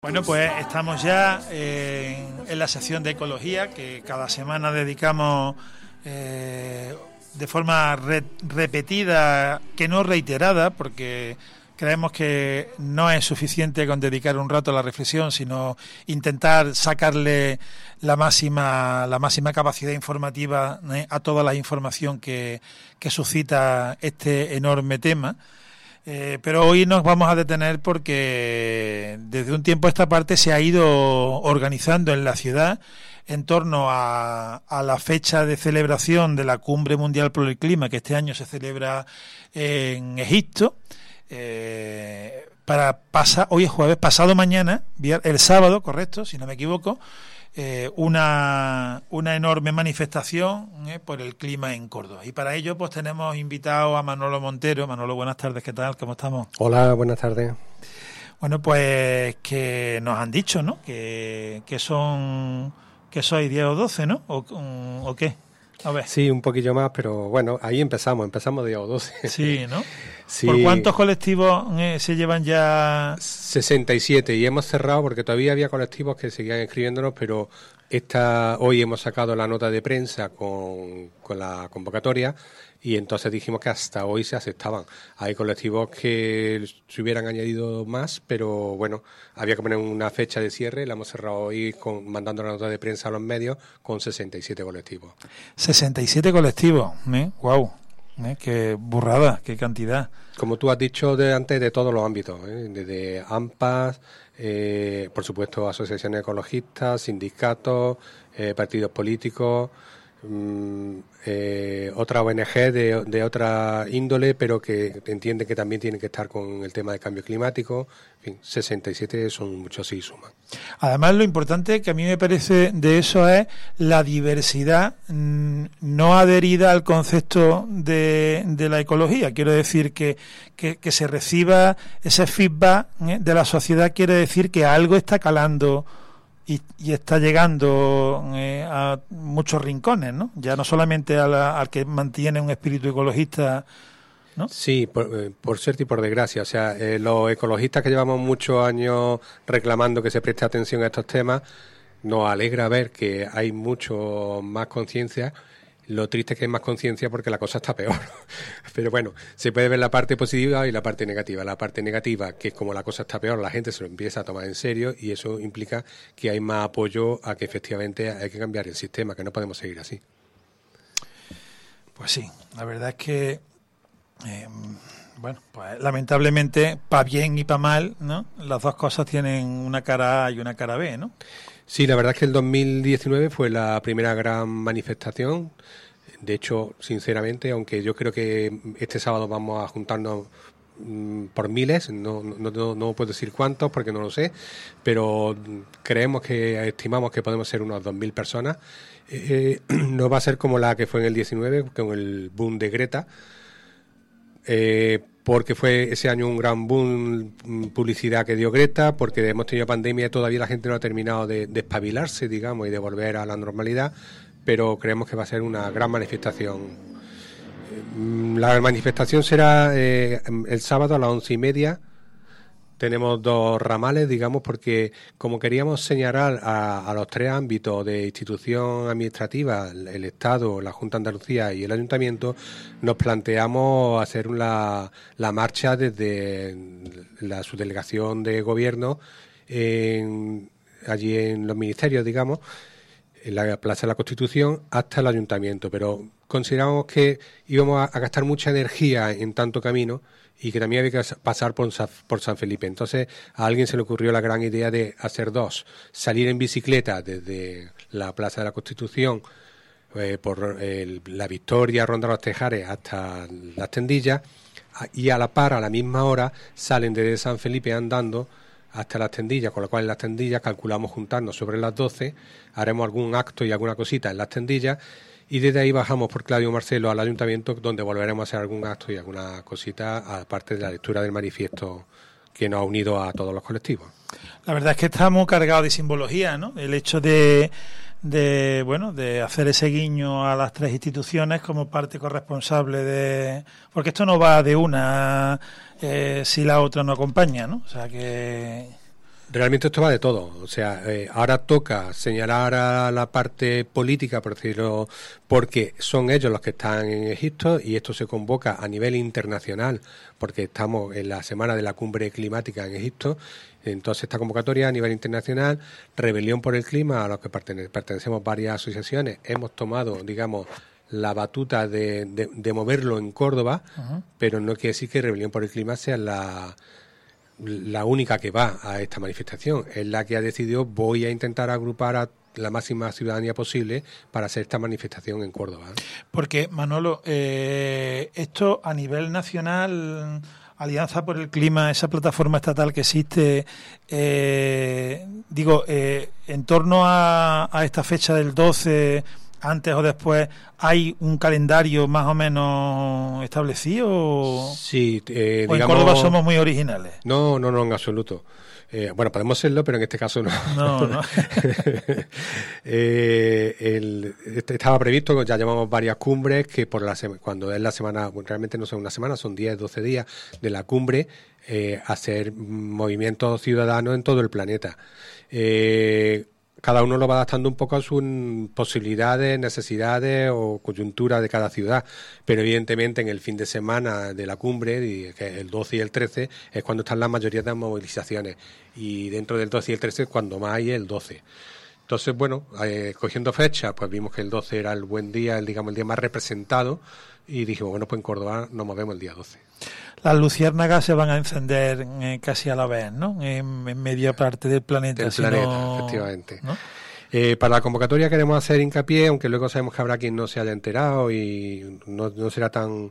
Bueno, pues estamos ya en la sección de ecología que cada semana dedicamos de forma repetida, que no reiterada, porque creemos que no es suficiente con dedicar un rato a la reflexión, sino intentar sacarle la máxima capacidad informativa a toda la información que suscita este enorme tema. Pero hoy nos vamos a detener porque desde un tiempo a esta parte se ha ido organizando en la ciudad en torno a la fecha de celebración de la Cumbre Mundial por el Clima, que este año se celebra en Egipto. Hoy es jueves, pasado mañana, el sábado, correcto, si no me equivoco, una enorme manifestación por el clima en Córdoba. Y para ello pues tenemos invitado a Manolo Montero. Manolo, buenas tardes, ¿qué tal? ¿Cómo estamos? Hola, buenas tardes. Bueno, pues que nos han dicho, ¿no? Que sois 10 o 12, ¿no? ¿O qué? A ver. Sí, un poquillo más, pero bueno, ahí empezamos 10 o 12. Sí, ¿no? Sí. ¿Por cuántos colectivos se llevan ya? 67, y hemos cerrado porque todavía había colectivos que seguían escribiéndonos, pero hoy hemos sacado la nota de prensa con la convocatoria y entonces dijimos que hasta hoy se aceptaban. Hay colectivos que se hubieran añadido más, pero bueno, había que poner una fecha de cierre, la hemos cerrado hoy mandando la nota de prensa a los medios con 67 colectivos. 67 colectivos, ¡guau! Qué burrada, qué cantidad. Como tú has dicho antes, de todos los ámbitos, desde AMPAs, por supuesto asociaciones ecologistas, sindicatos, partidos políticos, otra ONG de otra índole, pero que entienden que también tienen que estar con el tema del cambio climático. En fin, 67 son muchos, sí, suman. Además, lo importante que a mí me parece de eso es la diversidad no adherida al concepto de la ecología. Quiero decir que se reciba ese feedback de la sociedad, quiere decir que algo está calando y está llegando a muchos rincones, ¿no? Ya no solamente al que mantiene un espíritu ecologista, ¿no? Sí, por suerte y por desgracia. O sea, los ecologistas que llevamos muchos años reclamando que se preste atención a estos temas, nos alegra ver que hay mucho más conciencia. Lo triste es que hay más conciencia porque la cosa está peor. Pero bueno, se puede ver la parte positiva y la parte negativa. La parte negativa, que es como la cosa está peor, la gente se lo empieza a tomar en serio y eso implica que hay más apoyo a que efectivamente hay que cambiar el sistema, que no podemos seguir así. Pues sí, la verdad es que bueno, pues lamentablemente, para bien y para mal, ¿no? Las dos cosas tienen una cara A y una cara B, ¿no? Sí, la verdad es que el 2019 fue la primera gran manifestación. De hecho, sinceramente, aunque yo creo que este sábado vamos a juntarnos por miles, no puedo decir cuántos porque no lo sé, pero estimamos que podemos ser unos 2.000 personas. No va a ser como la que fue en el 19, con el boom de Greta, porque fue ese año un gran boom, publicidad que dio Greta, porque hemos tenido pandemia y todavía la gente no ha terminado de espabilarse, digamos, y de volver a la normalidad, pero creemos que va a ser una gran manifestación. La manifestación será el sábado a las 11:30. Tenemos 2 ramales, digamos, porque como queríamos señalar a los 3 ámbitos de institución administrativa, el Estado, la Junta de Andalucía y el Ayuntamiento, nos planteamos hacer la marcha desde la subdelegación de gobierno allí en los ministerios, digamos, en la Plaza de la Constitución hasta el Ayuntamiento, pero consideramos que íbamos a gastar mucha energía en tanto camino y que también había que pasar por San Felipe. Entonces a alguien se le ocurrió la gran idea de hacer 2, salir en bicicleta desde la Plaza de la Constitución por la Victoria, Ronda de los Tejares hasta las Tendillas, y a la misma hora salen desde San Felipe andando hasta las Tendillas, con lo cual en las Tendillas calculamos juntarnos sobre las 12, haremos algún acto y alguna cosita en las Tendillas, y desde ahí bajamos por Claudio Marcelo al Ayuntamiento, donde volveremos a hacer algún acto y alguna cosita, aparte de la lectura del manifiesto que nos ha unido a todos los colectivos. La verdad es que está muy cargado de simbología, ¿no? El hecho de hacer ese guiño a las 3 instituciones como parte corresponsable porque esto no va de una si la otra no acompaña, ¿no? O sea que Realmente esto va de todo. O sea, ahora toca señalar a la parte política, por decirlo, porque son ellos los que están en Egipto y esto se convoca a nivel internacional, porque estamos en la semana de la cumbre climática en Egipto. Entonces, esta convocatoria a nivel internacional, Rebelión por el Clima, a los que pertenecemos varias asociaciones, hemos tomado, digamos, la batuta de moverlo en Córdoba, pero no quiere decir que Rebelión por el Clima sea la única que va a esta manifestación. Es la que ha decidido, voy a intentar agrupar a la máxima ciudadanía posible para hacer esta manifestación en Córdoba. Porque, Manolo, esto a nivel nacional, Alianza por el Clima, esa plataforma estatal que existe, en torno a esta fecha del 12, antes o después, ¿hay un calendario más o menos establecido? Sí, ¿O en Córdoba somos muy originales? No, en absoluto. Bueno, podemos serlo, pero en este caso no. No. Estaba previsto, ya llevamos varias cumbres, que cuando es la semana, realmente no son una semana, son 10, 12 días de la cumbre, hacer movimientos ciudadanos en todo el planeta. Cada uno lo va adaptando un poco a sus posibilidades, necesidades o coyuntura de cada ciudad, pero evidentemente en el fin de semana de la cumbre, que es el 12 y el 13, es cuando están la mayoría de las movilizaciones, y dentro del 12 y el 13 cuando más hay el 12. Entonces, bueno, cogiendo fechas, pues vimos que el 12 era el buen día, el día más representado, y dijimos, bueno, pues en Córdoba nos movemos el día 12. Las luciérnagas se van a encender casi a la vez, ¿no? En media parte del planeta. Efectivamente. ¿No? Para la convocatoria queremos hacer hincapié, aunque luego sabemos que habrá quien no se haya enterado y no será tan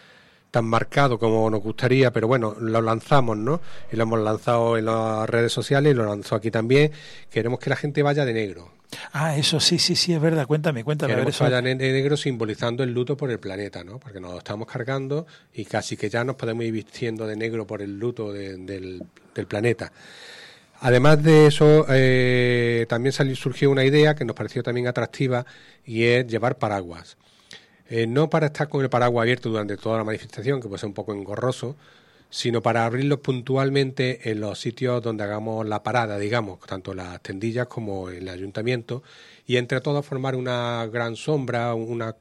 marcado como nos gustaría, pero bueno, lo lanzamos, ¿no? Y lo hemos lanzado en las redes sociales y lo lanzó aquí también. Queremos que la gente vaya de negro. Ah, eso sí, es verdad. Cuéntame. Queremos que vayan de negro simbolizando el luto por el planeta, ¿no? Porque nos lo estamos cargando y casi que ya nos podemos ir vistiendo de negro por el luto del planeta. Además de eso, también surgió una idea que nos pareció también atractiva y es llevar paraguas. No para estar con el paraguas abierto durante toda la manifestación, que puede ser un poco engorroso, sino para abrirlos puntualmente en los sitios donde hagamos la parada, digamos, tanto las tendillas como el ayuntamiento, y entre todos formar una gran sombra, una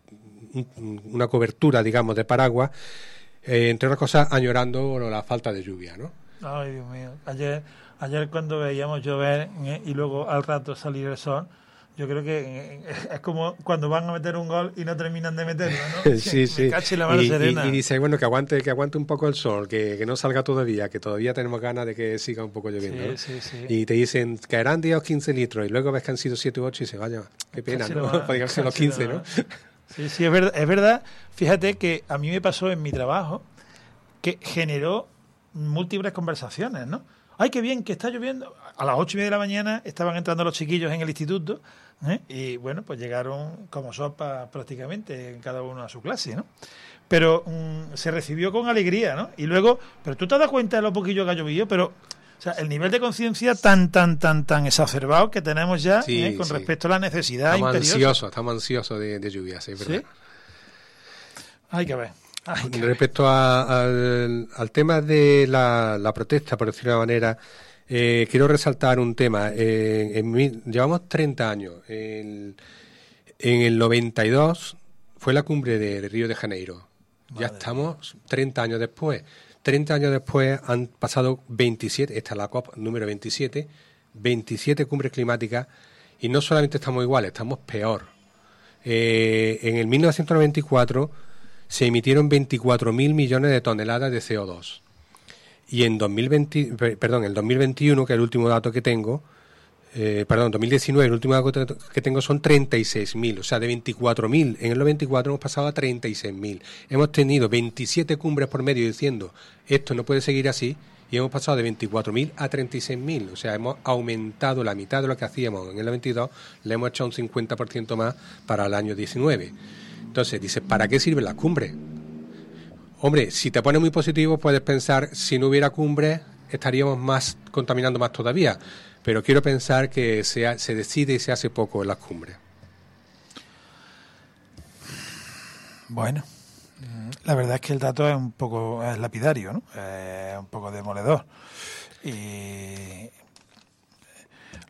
cobertura, digamos, de paraguas, entre otras cosas añorando la falta de lluvia, ¿no? Ay, Dios mío. Ayer cuando veíamos llover y luego al rato salir el sol, yo creo que es como cuando van a meter un gol y no terminan de meterlo, ¿no? Sí. Me cache la mano serena. Y dice, bueno, que aguante un poco el sol, que no salga todavía, que todavía tenemos ganas de que siga un poco lloviendo, ¿no? Sí. Y te dicen, caerán 10 o 15 litros, y luego ves que han sido 7 u 8 y se vaya, qué pena, ¿no? Podrían ser los 15, ¿no? Sí, es verdad. Fíjate que a mí me pasó en mi trabajo que generó múltiples conversaciones, ¿no? ¡Ay, qué bien, que está lloviendo! A las 8:30 de la mañana estaban entrando los chiquillos en el instituto, y bueno, pues llegaron como sopa prácticamente cada uno a su clase, ¿no? Pero se recibió con alegría, ¿no? Y luego, pero tú te das cuenta de lo poquillo que ha llovido, pero o sea, el nivel de conciencia tan exacerbado que tenemos ya con respecto a la necesidad imperiosa. Estamos ansiosos de lluvia, sí, ¿verdad? ¿Sí? Hay que ver. Respecto al tema de la protesta, por decirlo de una manera, quiero resaltar un tema. Llevamos 30 años. En el 92 fue la cumbre de Río de Janeiro. Ya estamos 30 años después. 30 años después han pasado 27, esta es la COP número 27 cumbres climáticas, y no solamente estamos iguales, estamos peor. En el 1994 se emitieron 24.000 millones de toneladas de CO2. Y en 2021, que es el último dato que tengo, 2019, el último dato que tengo son 36.000. O sea, de 24.000 en el 94 hemos pasado a 36.000. Hemos tenido 27 cumbres por medio diciendo esto no puede seguir así, y hemos pasado de 24.000 a 36.000. O sea, hemos aumentado la mitad de lo que hacíamos en el 92, le hemos echado un 50% más para el año 19. Entonces, dices, ¿para qué sirven las cumbres? Hombre, si te pones muy positivo, puedes pensar, si no hubiera cumbres, estaríamos contaminando más todavía. Pero quiero pensar que se decide y se hace poco en las cumbres. Bueno, la verdad es que el dato es un poco lapidario, ¿no? Es un poco demoledor. Y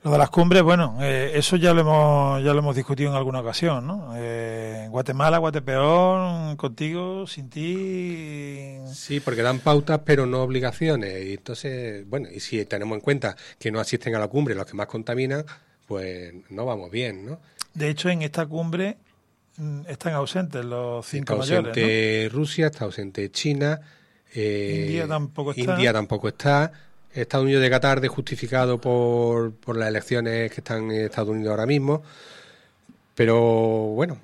Lo de las cumbres, bueno, eso ya lo hemos discutido en alguna ocasión, ¿no? Guatemala, Guatepeor, contigo, sin ti. Sí, porque dan pautas pero no obligaciones. Y entonces, bueno, y si tenemos en cuenta que no asisten a la cumbre los que más contaminan, pues no vamos bien, ¿no? De hecho, en esta cumbre están ausentes los 5 está mayores, ausente, ¿no? Rusia, está ausente China. India tampoco está. India tampoco está. Estados Unidos de Qatar justificado por las elecciones que están en Estados Unidos ahora mismo. Pero bueno,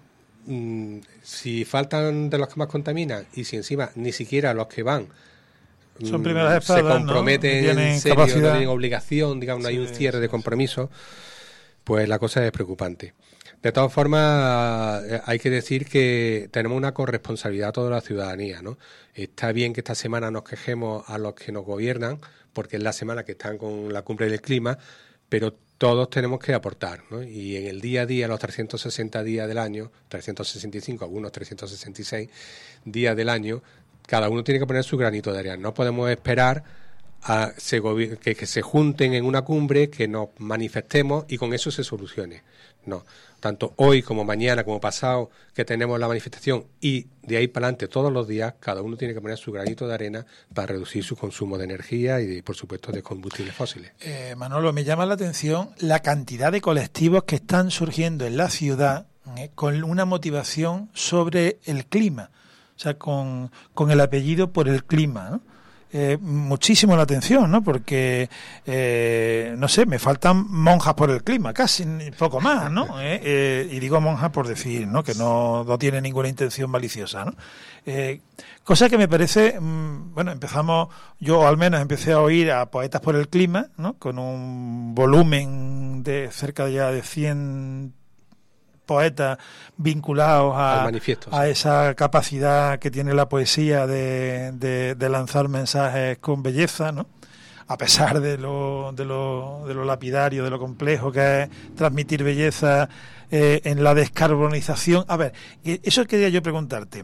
si faltan de los que más contaminan y si encima ni siquiera los que van son primeras espadas, se comprometen, ¿no? en serio, capacidad. no tienen obligación, digamos, no hay un cierre de compromiso, pues la cosa es preocupante. De todas formas, hay que decir que tenemos una corresponsabilidad a toda la ciudadanía, ¿no? Está bien que esta semana nos quejemos a los que nos gobiernan, porque es la semana que están con la cumbre del clima, pero todos tenemos que aportar, ¿no? Y en el día a día, los 360 días del año, 365, algunos 366 días del año, cada uno tiene que poner su granito de arena. No podemos esperar a que se junten en una cumbre, que nos manifestemos y con eso se solucione. No, tanto hoy como mañana, como pasado, que tenemos la manifestación y de ahí para adelante todos los días, cada uno tiene que poner su granito de arena para reducir su consumo de energía y, por supuesto, de combustibles fósiles. Manolo, me llama la atención la cantidad de colectivos que están surgiendo en la ciudad con una motivación sobre el clima, o sea, con el apellido por el clima, ¿no? Muchísimo la atención, ¿no? Porque, no sé, me faltan monjas por el clima, casi, poco más, ¿no? Y digo monjas por decir, ¿no? Que no tiene ninguna intención maliciosa, ¿no? Cosa que me parece, bueno, yo al menos empecé a oír a poetas por el clima, ¿no? Con un volumen de cerca ya de 100 poetas vinculados a esa capacidad que tiene la poesía de lanzar mensajes con belleza, ¿no? A pesar de lo lapidario, de lo complejo que es transmitir belleza en la descarbonización. A ver, eso quería yo preguntarte.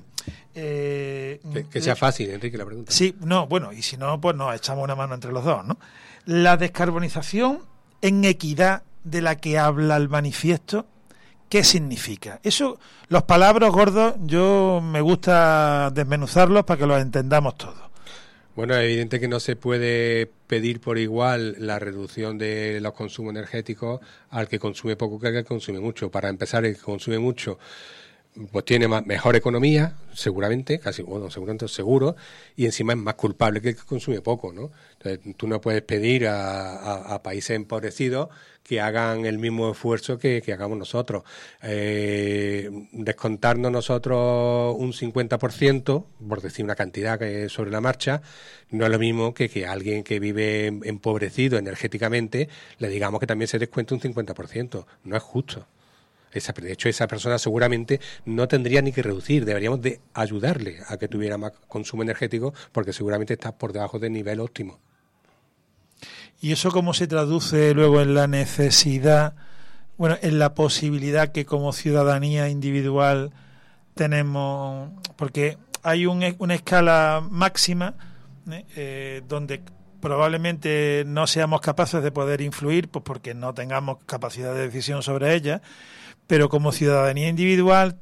Que sea fácil, Enrique, la pregunta. Sí, no, bueno, y si no, pues nos echamos una mano entre los dos, ¿no? La descarbonización en equidad de la que habla el manifiesto, ¿qué significa? Eso, los palabras gordos, yo me gusta desmenuzarlos para que los entendamos todos. Bueno, es evidente que no se puede pedir por igual la reducción de los consumos energéticos al que consume poco que al que consume mucho. Para empezar, el que consume mucho pues tiene mejor economía, seguramente, seguramente seguro, y encima es más culpable que el que consume poco, ¿no? Entonces, tú no puedes pedir a países empobrecidos que hagan el mismo esfuerzo que hagamos nosotros. Descontarnos nosotros un 50%, por decir una cantidad que es sobre la marcha, no es lo mismo que a alguien que vive empobrecido energéticamente le digamos que también se descuente un 50%. No es justo. De hecho, esa persona seguramente no tendría ni que reducir, deberíamos de ayudarle a que tuviera más consumo energético porque seguramente está por debajo del nivel óptimo. ¿Y eso cómo se traduce luego en la necesidad, bueno, en la posibilidad que como ciudadanía individual tenemos? Porque hay una escala máxima donde probablemente no seamos capaces de poder influir, pues porque no tengamos capacidad de decisión sobre ella, pero como ciudadanía individual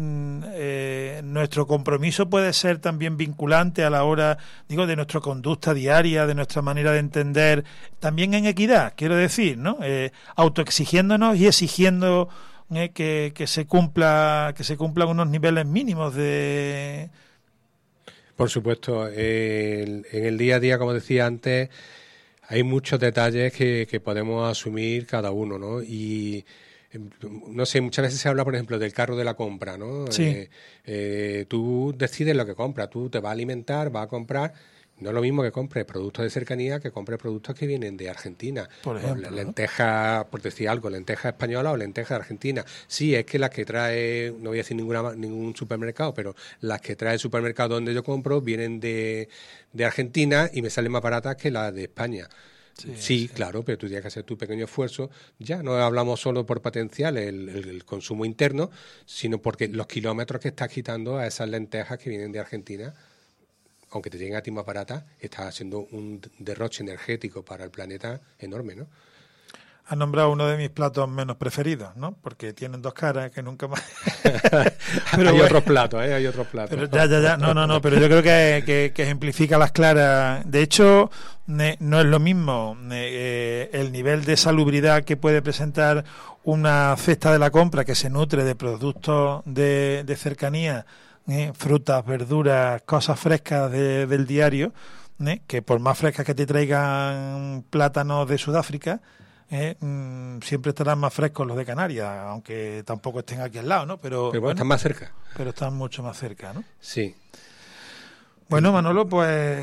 nuestro compromiso puede ser también vinculante a la hora, digo, de nuestra conducta diaria, de nuestra manera de entender, también en equidad, quiero decir, ¿no? Autoexigiéndonos y exigiendo que se cumplan unos niveles mínimos de... Por supuesto, en el día a día, como decía antes, hay muchos detalles que podemos asumir cada uno, ¿no? Y no sé, muchas veces se habla, por ejemplo, del carro de la compra, ¿no? Sí. Tú decides lo que compras, tú te vas a alimentar, vas a comprar. No es lo mismo que compres productos de cercanía que compres productos que vienen de Argentina. Por ejemplo, lenteja, por decir algo, lenteja española o lenteja argentina. Sí, es que las que trae, no voy a decir ningún supermercado, pero las que trae el supermercado donde yo compro vienen de Argentina y me salen más baratas que las de España. Sí, claro, pero tú tienes que hacer tu pequeño esfuerzo. Ya no hablamos solo por potencial el consumo interno, sino porque los kilómetros que estás quitando a esas lentejas que vienen de Argentina, aunque te lleguen a ti más baratas, estás haciendo un derroche energético para el planeta enorme, ¿no? Has nombrado uno de mis platos menos preferidos, ¿no? Porque tienen dos caras que nunca más... Pero hay otros platos, hay otros platos. Pero ya. No, pero yo creo que ejemplifica las claras. De hecho, no es lo mismo el nivel de salubridad que puede presentar una cesta de la compra que se nutre de productos de cercanía, frutas, verduras, cosas frescas del diario, que por más frescas que te traigan plátanos de Sudáfrica, siempre estarán más frescos los de Canarias, aunque tampoco estén aquí al lado, ¿no? Pero bueno, están más cerca. Pero están mucho más cerca, ¿no? Sí. Bueno, Manolo, pues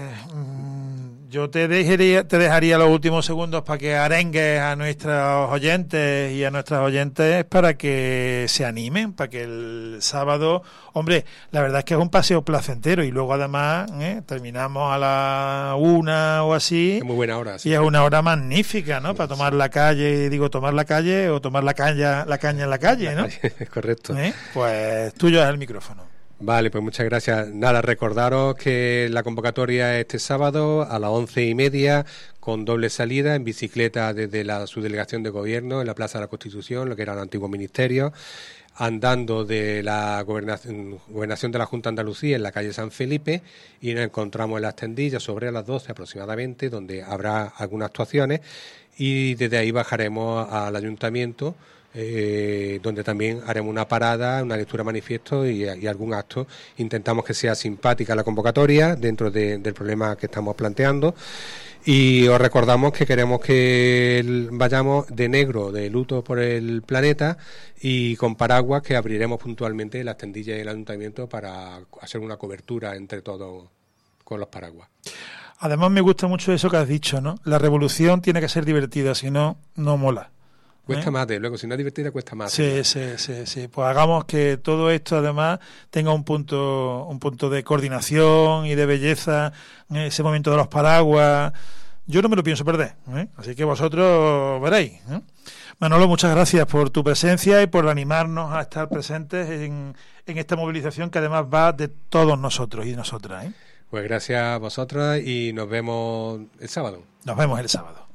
yo te dejaría los últimos segundos para que arengues a nuestros oyentes y a nuestras oyentes para que se animen, para que el sábado, hombre, la verdad es que es un paseo placentero y luego además terminamos a la 1 o así. Es muy buena hora. Sí. Y es una hora magnífica, ¿no? Para tomar la calle, tomar la caña en la calle, ¿no? Correcto. Pues tuyo es el micrófono. Vale, pues muchas gracias. Nada, recordaros que la convocatoria es este sábado a las 11:30 con doble salida en bicicleta desde la subdelegación de gobierno en la Plaza de la Constitución, lo que era el antiguo ministerio, andando de la gobernación de la Junta de Andalucía en la calle San Felipe y nos encontramos en las tendillas sobre las 12 aproximadamente, donde habrá algunas actuaciones y desde ahí bajaremos al ayuntamiento, donde también haremos una parada, una lectura manifiesto y algún acto. Intentamos que sea simpática la convocatoria dentro del problema que estamos planteando y os recordamos que queremos que vayamos de negro, de luto por el planeta y con paraguas que abriremos puntualmente las tendillas del ayuntamiento para hacer una cobertura entre todos con los paraguas. Además me gusta mucho eso que has dicho, ¿no? La revolución tiene que ser divertida, si no, no mola. Cuesta más, luego, si no es divertida, cuesta más. Sí. Pues hagamos que todo esto, además, tenga un punto de coordinación y de belleza, ese momento de los paraguas. Yo no me lo pienso perder, así que vosotros veréis. Manolo, muchas gracias por tu presencia y por animarnos a estar presentes en esta movilización que además va de todos nosotros y nosotras. Pues gracias a vosotras y nos vemos el sábado. Nos vemos el sábado.